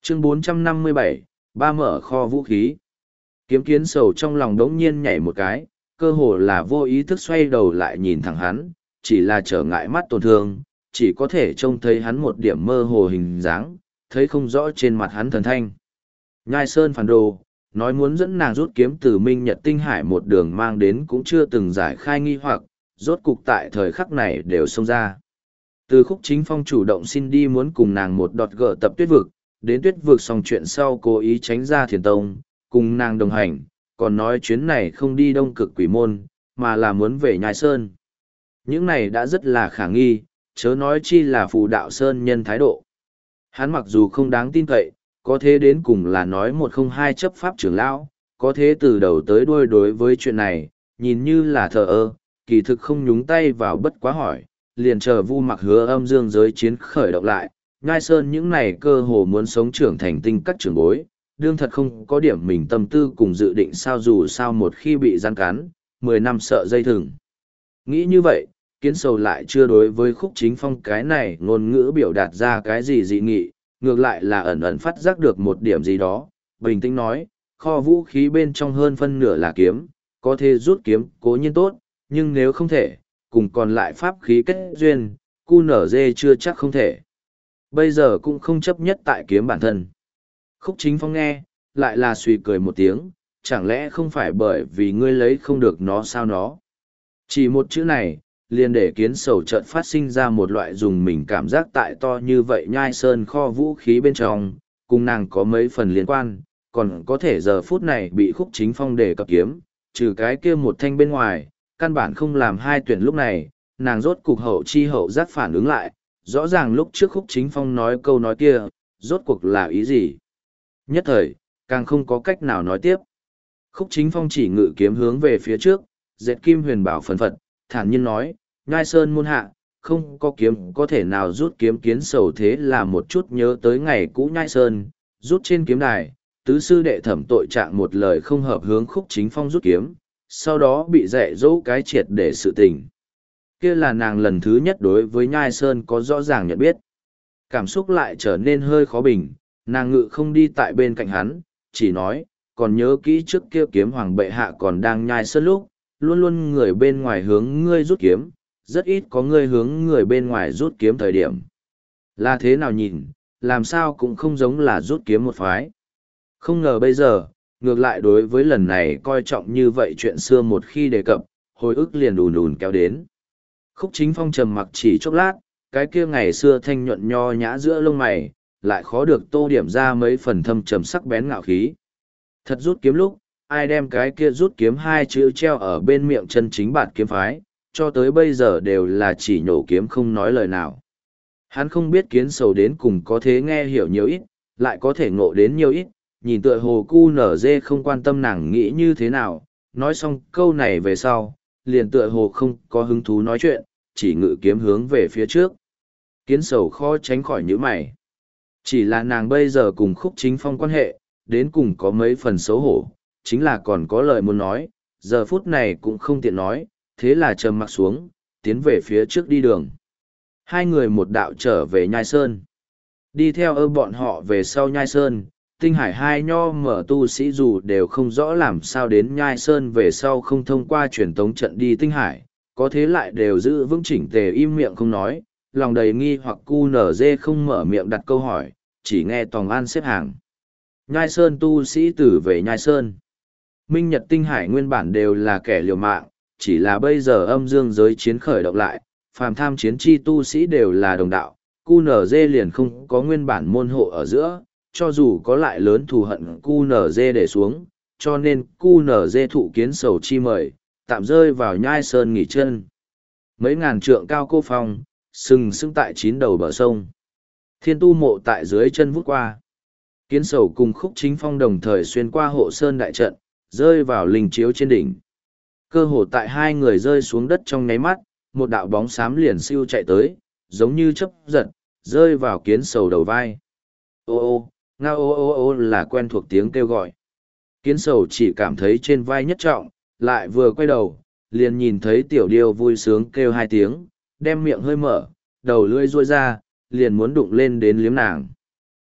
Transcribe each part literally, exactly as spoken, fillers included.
Chương bốn trăm năm mươi bảy, ba mở kho vũ khí. Kiếm kiến sầu trong lòng đống nhiên nhảy một cái, cơ hồ là vô ý thức xoay đầu lại nhìn thẳng hắn, chỉ là trở ngại mắt tổn thương, chỉ có thể trông thấy hắn một điểm mơ hồ hình dáng, thấy không rõ trên mặt hắn thần thanh. Nhai Sơn phản đồ, nói muốn dẫn nàng rút kiếm từ Minh Nhật Tinh Hải một đường mang đến cũng chưa từng giải khai nghi hoặc, rốt cục tại thời khắc này đều xông ra. Từ Khúc Chính Phong chủ động xin đi muốn cùng nàng một đọt gỡ tập tuyết vực, đến tuyết vực xong chuyện sau cố ý tránh ra thiền tông, cùng nàng đồng hành, còn nói chuyến này không đi đông cực quỷ môn, mà là muốn về Nhai Sơn. Những này đã rất là khả nghi, chớ nói chi là phù đạo Sơn nhân thái độ. Hắn mặc dù không đáng tin cậy, có thế đến cùng là nói một không hai chấp pháp trưởng lão, có thế từ đầu tới đuôi đối với chuyện này, nhìn như là thờ ơ, kỳ thực không nhúng tay vào bất quá hỏi, liền chờ Vu Mặc hứa âm dương giới chiến khởi động lại, Nhai Sơn những này cơ hồ muốn sống trưởng thành tinh các trưởng bối, đương thật không có điểm mình tâm tư cùng dự định sao dù sao một khi bị gian cắn, mười năm sợ dây thừng. Nghĩ như vậy, Kiến Sầu lại chưa đối với Khúc Chính Phong cái này ngôn ngữ biểu đạt ra cái gì dị nghị, ngược lại là ẩn ẩn phát giác được một điểm gì đó, bình tĩnh nói, kho vũ khí bên trong hơn phân nửa là kiếm, có thể rút kiếm cố nhiên tốt, nhưng nếu không thể, cùng còn lại pháp khí kết duyên, cu nở dê chưa chắc không thể. Bây giờ cũng không chấp nhất tại kiếm bản thân. Khúc Chính Phong nghe, lại là suy cười một tiếng, chẳng lẽ không phải bởi vì ngươi lấy không được nó sao nó. Chỉ một chữ này, liền để Kiến Sầu chợt phát sinh ra một loại dùng mình cảm giác tại to như vậy Nhai Sơn kho vũ khí bên trong, cùng nàng có mấy phần liên quan, còn có thể giờ phút này bị Khúc Chính Phong đề cập kiếm, trừ cái kia một thanh bên ngoài, căn bản không làm hai tuyển lúc này, nàng rốt cục hậu chi hậu giác phản ứng lại, rõ ràng lúc trước Khúc Chính Phong nói câu nói kia, rốt cuộc là ý gì. Nhất thời, càng không có cách nào nói tiếp. Khúc Chính Phong chỉ ngự kiếm hướng về phía trước, dệt kim huyền bảo phần phật, thản nhiên nói, Nhai Sơn môn hạ, không có kiếm có thể nào rút kiếm Kiến Sầu thế là một chút nhớ tới ngày cũ Nhai Sơn, rút trên kiếm đài, tứ sư đệ thẩm tội trạng một lời không hợp hướng Khúc Chính Phong rút kiếm, sau đó bị dạy dỗ cái triệt để sự tình. Kia là nàng lần thứ nhất đối với Nhai Sơn có rõ ràng nhận biết. Cảm xúc lại trở nên hơi khó bình, nàng ngự không đi tại bên cạnh hắn, chỉ nói, còn nhớ kỹ trước kia kiếm hoàng bệ hạ còn đang Nhai Sơn lúc, luôn luôn người bên ngoài hướng ngươi rút kiếm, rất ít có ngươi hướng người bên ngoài rút kiếm thời điểm. Là thế nào nhìn, làm sao cũng không giống là rút kiếm một phái. Không ngờ bây giờ, ngược lại đối với lần này coi trọng như vậy chuyện xưa một khi đề cập, hồi ức liền đùn đùn kéo đến. Khúc Chính Phong trầm mặc chỉ chốc lát, cái kia ngày xưa thanh nhuận nho nhã giữa lông mày, lại khó được tô điểm ra mấy phần thâm trầm sắc bén ngạo khí. Thật rút kiếm lúc, ai đem cái kia rút kiếm hai chữ treo ở bên miệng chân chính bản kiếm phái, cho tới bây giờ đều là chỉ nhổ kiếm không nói lời nào. Hắn không biết Kiến Sầu đến cùng có thế nghe hiểu nhiều ít, lại có thể ngộ đến nhiều ít, nhìn tựa hồ cu nở dê không quan tâm nàng nghĩ như thế nào, nói xong câu này về sau, liền tựa hồ không có hứng thú nói chuyện, chỉ ngự kiếm hướng về phía trước. Kiến Sầu khó tránh khỏi nhíu mày. Chỉ là nàng bây giờ cùng Khúc Chính Phong quan hệ, đến cùng có mấy phần xấu hổ, chính là còn có lời muốn nói, giờ phút này cũng không tiện nói, thế là trầm mặc xuống, tiến về phía trước đi đường. Hai người một đạo trở về Nhai Sơn. Đi theo ơ bọn họ về sau Nhai Sơn, Tinh Hải hai nho mở tu sĩ dù đều không rõ làm sao đến Nhai Sơn về sau không thông qua truyền tống trận đi Tinh Hải, có thế lại đều giữ vững chỉnh tề im miệng không nói, lòng đầy nghi hoặc cu nở dê không mở miệng đặt câu hỏi, chỉ nghe Tòng An xếp hàng. Nhai Sơn tu sĩ tử về Nhai Sơn. Minh Nhật Tinh Hải nguyên bản đều là kẻ liều mạng, chỉ là bây giờ âm dương giới chiến khởi động lại, phàm tham chiến chi tu sĩ đều là đồng đạo, cu nở dê liền không có nguyên bản môn hộ ở giữa, cho dù có lại lớn thù hận cu nở dê để xuống, cho nên cu nở dê thụ Kiến Sầu chi mời, tạm rơi vào Nhai Sơn nghỉ chân. Mấy ngàn trượng cao cô phong, sừng sững tại chín đầu bờ sông. Thiên tu mộ tại dưới chân vút qua. Kiến Sầu cùng Khúc Chính Phong đồng thời xuyên qua hộ sơn đại trận, rơi vào linh chiếu trên đỉnh. Cơ hồ tại hai người rơi xuống đất trong nháy mắt, một đạo bóng xám liền siêu chạy tới, giống như chớp giật, rơi vào Kiến Sầu đầu vai. Ô ô, ngao ô ô ô là quen thuộc tiếng kêu gọi. Kiến Sầu chỉ cảm thấy trên vai nhất trọng, lại vừa quay đầu, liền nhìn thấy tiểu điêu vui sướng kêu hai tiếng, đem miệng hơi mở, đầu lưỡi ruôi ra, liền muốn đụng lên đến liếm nàng.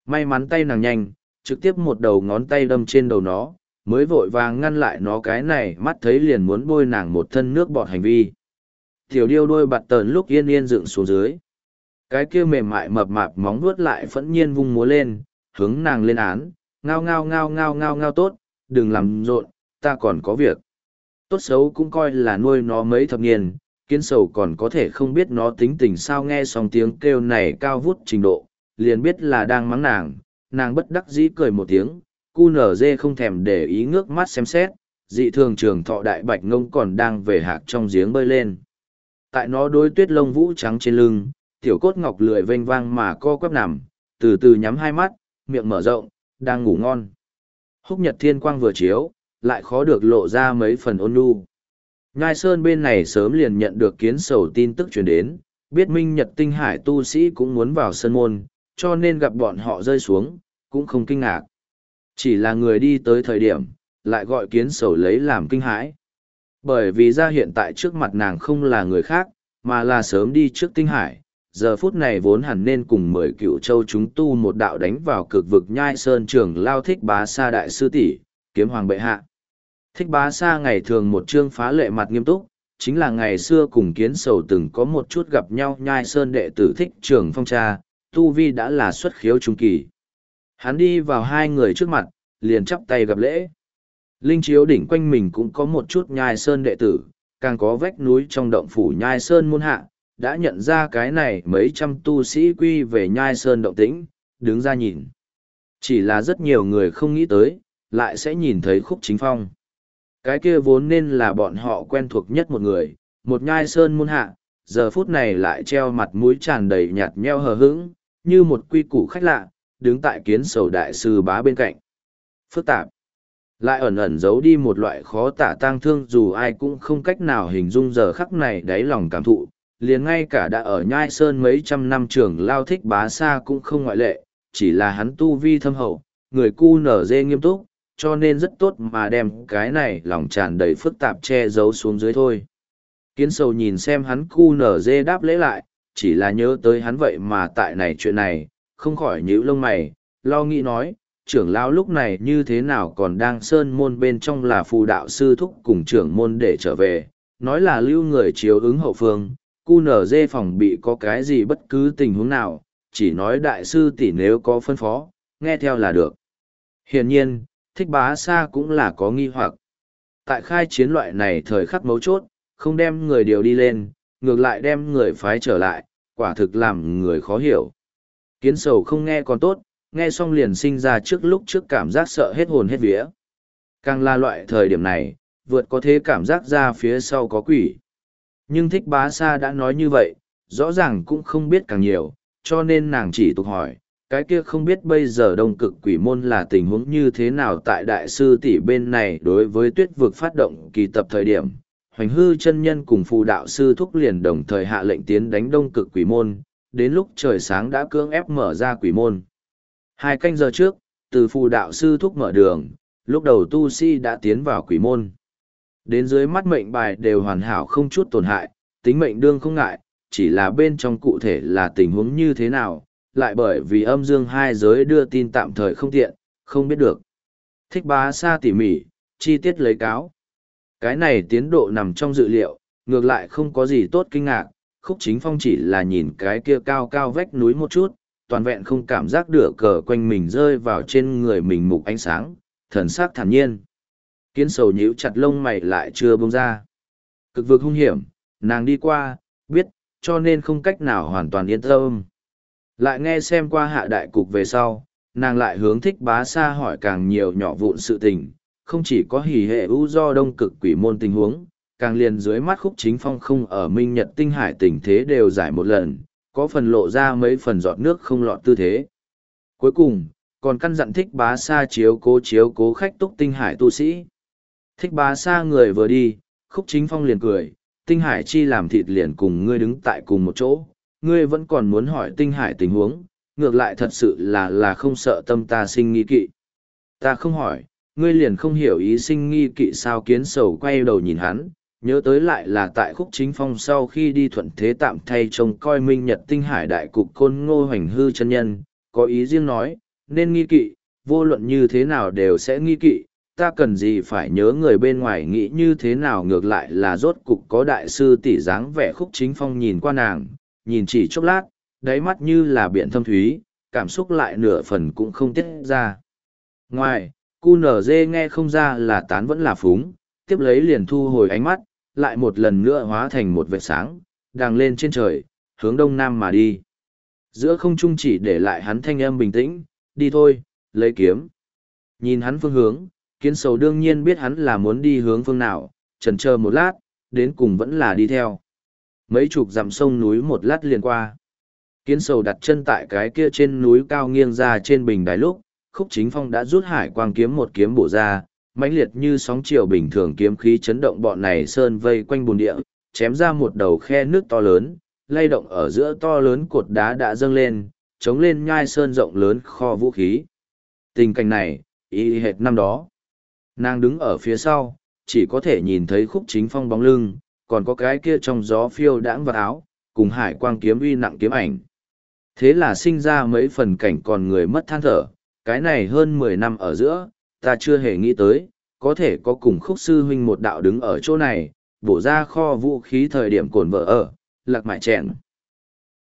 May mắn tay nàng nhanh, trực tiếp một đầu ngón tay đâm trên đầu nó, mới vội vàng ngăn lại nó cái này mắt thấy liền muốn bôi nàng một thân nước bọt hành vi. Tiểu điêu đôi bạt tờn lúc yên yên dựng xuống dưới. Cái kia mềm mại mập mạp móng vuốt lại phẫn nhiên vung múa lên, hướng nàng lên án, ngao ngao ngao ngao ngao ngao tốt, đừng làm rộn, ta còn có việc. Tốt xấu cũng coi là nuôi nó mấy thập niên, kiến sầu còn có thể không biết nó tính tình sao nghe xong tiếng kêu này cao vút trình độ, liền biết là đang mắng nàng, nàng bất đắc dĩ cười một tiếng, cu nở dê không thèm để ý ngước mắt xem xét, dị thường trường thọ đại bạch ngông còn đang về hạc trong giếng bơi lên. Tại nó đôi tuyết lông vũ trắng trên lưng, tiểu cốt ngọc lười vênh vang mà co quắp nằm, từ từ nhắm hai mắt, miệng mở rộng, đang ngủ ngon. Húc nhật thiên quang vừa chiếu, lại khó được lộ ra mấy phần ôn nhu. Nhai Sơn bên này sớm liền nhận được kiến sầu tin tức truyền đến, biết Minh Nhật Tinh Hải tu sĩ cũng muốn vào sân môn, cho nên gặp bọn họ rơi xuống, cũng không kinh ngạc. Chỉ là người đi tới thời điểm, lại gọi kiến sầu lấy làm kinh hãi. Bởi vì ra hiện tại trước mặt nàng không là người khác, mà là sớm đi trước Tinh Hải, giờ phút này vốn hẳn nên cùng mười cựu châu chúng tu một đạo đánh vào cực vực Nhai Sơn trưởng lao Thích Bá Sa đại sư tỷ, kiếm hoàng bệ hạ. Thích Bá Sa ngày thường một trương phá lệ mặt nghiêm túc, chính là ngày xưa cùng kiến sầu từng có một chút gặp nhau Nhai Sơn đệ tử Thích Trường Phong cha, tu vi đã là xuất khiếu trung kỳ. Hắn đi vào hai người trước mặt, liền chắp tay gặp lễ. Linh chiếu đỉnh quanh mình cũng có một chút Nhai Sơn đệ tử, càng có vách núi trong động phủ Nhai Sơn môn hạ, đã nhận ra cái này mấy trăm tu sĩ quy về Nhai Sơn động tĩnh, đứng ra nhìn. Chỉ là rất nhiều người không nghĩ tới, lại sẽ nhìn thấy Khúc Chính Phong. Cái kia vốn nên là bọn họ quen thuộc nhất một người, một Nhai Sơn môn hạ, giờ phút này lại treo mặt mũi tràn đầy nhạt nheo hờ hững, như một quy củ khách lạ, đứng tại kiến sầu đại sư bá bên cạnh. Phức tạp, lại ẩn ẩn giấu đi một loại khó tả tang thương dù ai cũng không cách nào hình dung giờ khắc này đáy lòng cảm thụ, liền ngay cả đã ở Nhai Sơn mấy trăm năm trường lao Thích Bá Sa cũng không ngoại lệ, chỉ là hắn tu vi thâm hậu, người cu nở dê nghiêm túc, cho nên rất tốt mà đem cái này lòng tràn đầy phức tạp che giấu xuống dưới thôi. Kiến sầu nhìn xem hắn cu nở dê đáp lễ lại, chỉ là nhớ tới hắn vậy mà tại này chuyện này, không khỏi nhíu lông mày, lo nghĩ nói, trưởng lão lúc này như thế nào còn đang sơn môn bên trong là phù đạo sư thúc cùng trưởng môn để trở về, nói là lưu người chiếu ứng hậu phương, cu nở dê phòng bị có cái gì bất cứ tình huống nào, chỉ nói đại sư tỷ nếu có phân phó, nghe theo là được. Hiển nhiên, Thích Bá Sa cũng là có nghi hoặc. Tại khai chiến loại này thời khắc mấu chốt, không đem người điều đi lên, ngược lại đem người phái trở lại, quả thực làm người khó hiểu. Kiến sầu không nghe còn tốt, nghe xong liền sinh ra trước lúc trước cảm giác sợ hết hồn hết vía. Càng là loại thời điểm này, vượt có thế cảm giác ra phía sau có quỷ. Nhưng Thích Bá Sa đã nói như vậy, rõ ràng cũng không biết càng nhiều, cho nên nàng chỉ tục hỏi, cái kia không biết bây giờ đông cực quỷ môn là tình huống như thế nào tại đại sư tỷ bên này đối với tuyết vực phát động kỳ tập thời điểm. Hoành hư chân nhân cùng phù đạo sư thúc liền đồng thời hạ lệnh tiến đánh đông cực quỷ môn, đến lúc trời sáng đã cưỡng ép mở ra quỷ môn. Hai canh giờ trước, từ phù đạo sư thúc mở đường, lúc đầu tu sĩ đã tiến vào quỷ môn. Đến dưới mắt mệnh bài đều hoàn hảo không chút tổn hại, tính mệnh đương không ngại, chỉ là bên trong cụ thể là tình huống như thế nào, lại bởi vì âm dương hai giới đưa tin tạm thời không tiện, không biết được. Thích Bá Sa tỉ mỉ, chi tiết lấy cáo. Cái này tiến độ nằm trong dự liệu, ngược lại không có gì tốt kinh ngạc, Khúc Chính Phong chỉ là nhìn cái kia cao cao vách núi một chút, toàn vẹn không cảm giác được cờ quanh mình rơi vào trên người mình mục ánh sáng, thần sắc thản nhiên. Kiến sầu nhíu chặt lông mày lại chưa bông ra. Cực vực hung hiểm, nàng đi qua, biết, cho nên không cách nào hoàn toàn yên tâm. Lại nghe xem qua hạ đại cục về sau, nàng lại hướng Thích Bá Sa hỏi càng nhiều nhỏ vụn sự tình, không chỉ có hỉ hệ ưu do đông cực quỷ môn tình huống, càng liền dưới mắt Khúc Chính Phong không ở Minh Nhật Tinh Hải tình thế đều giải một lần, có phần lộ ra mấy phần giọt nước không lọt tư thế. Cuối cùng, còn căn dặn Thích Bá Sa chiếu cố chiếu cố khách túc Tinh Hải tu sĩ. Thích Bá Sa người vừa đi, Khúc Chính Phong liền cười, Tinh Hải chi làm thịt liền cùng ngươi đứng tại cùng một chỗ, ngươi vẫn còn muốn hỏi Tinh Hải tình huống, ngược lại thật sự là là không sợ tâm ta sinh nghi kỵ. Ta không hỏi, ngươi liền không hiểu ý sinh nghi kỵ sao. Kiến sầu quay đầu nhìn hắn, nhớ tới lại là tại Khúc Chính Phong sau khi đi thuận thế tạm thay trông coi Minh Nhật Tinh Hải đại cục Côn Ngô Hoành hư chân nhân, có ý riêng nói, Nên nghi kỵ, vô luận như thế nào đều sẽ nghi kỵ, ta cần gì phải nhớ người bên ngoài nghĩ như thế nào, ngược lại là rốt cục có đại sư tỷ dáng vẻ. Khúc Chính Phong nhìn qua nàng, nhìn chỉ chốc lát, đáy mắt như là biển thâm thúy, cảm xúc lại nửa phần cũng không tiết ra. Ngoài, cu nở dê nghe không ra là tán vẫn là phúng, tiếp lấy liền thu hồi ánh mắt, lại một lần nữa hóa thành một vệt sáng, đằng lên trên trời, hướng đông nam mà đi. Giữa không trung chỉ để lại hắn thanh âm bình tĩnh, đi thôi, lấy kiếm. Nhìn hắn phương hướng, kiến sầu đương nhiên biết hắn là muốn đi hướng phương nào, chần chờ một lát, đến cùng vẫn là đi theo. Mấy chục dặm sông núi một lát liền qua. Kiến sầu đặt chân tại cái kia trên núi cao nghiêng ra trên bình đài lúc, Khúc Chính Phong đã rút hải quang kiếm một kiếm bổ ra, mãnh liệt như sóng chiều bình thường kiếm khí chấn động bọn này sơn vây quanh bùn địa, chém ra một đầu khe nước to lớn, lay động ở giữa to lớn cột đá đã dâng lên, chống lên nhai sơn rộng lớn kho vũ khí. Tình cảnh này, y hệt năm đó. Nàng đứng ở phía sau, chỉ có thể nhìn thấy Khúc Chính Phong bóng lưng, còn có cái kia trong gió phiêu đãng vào áo, cùng hải quang kiếm uy nặng kiếm ảnh. Thế là sinh ra mấy phần cảnh còn người mất than thở, cái này hơn mười năm ở giữa, ta chưa hề nghĩ tới, có thể có cùng Khúc sư huynh một đạo đứng ở chỗ này, bổ ra kho vũ khí thời điểm cồn vợ ở, lạc mại chèn.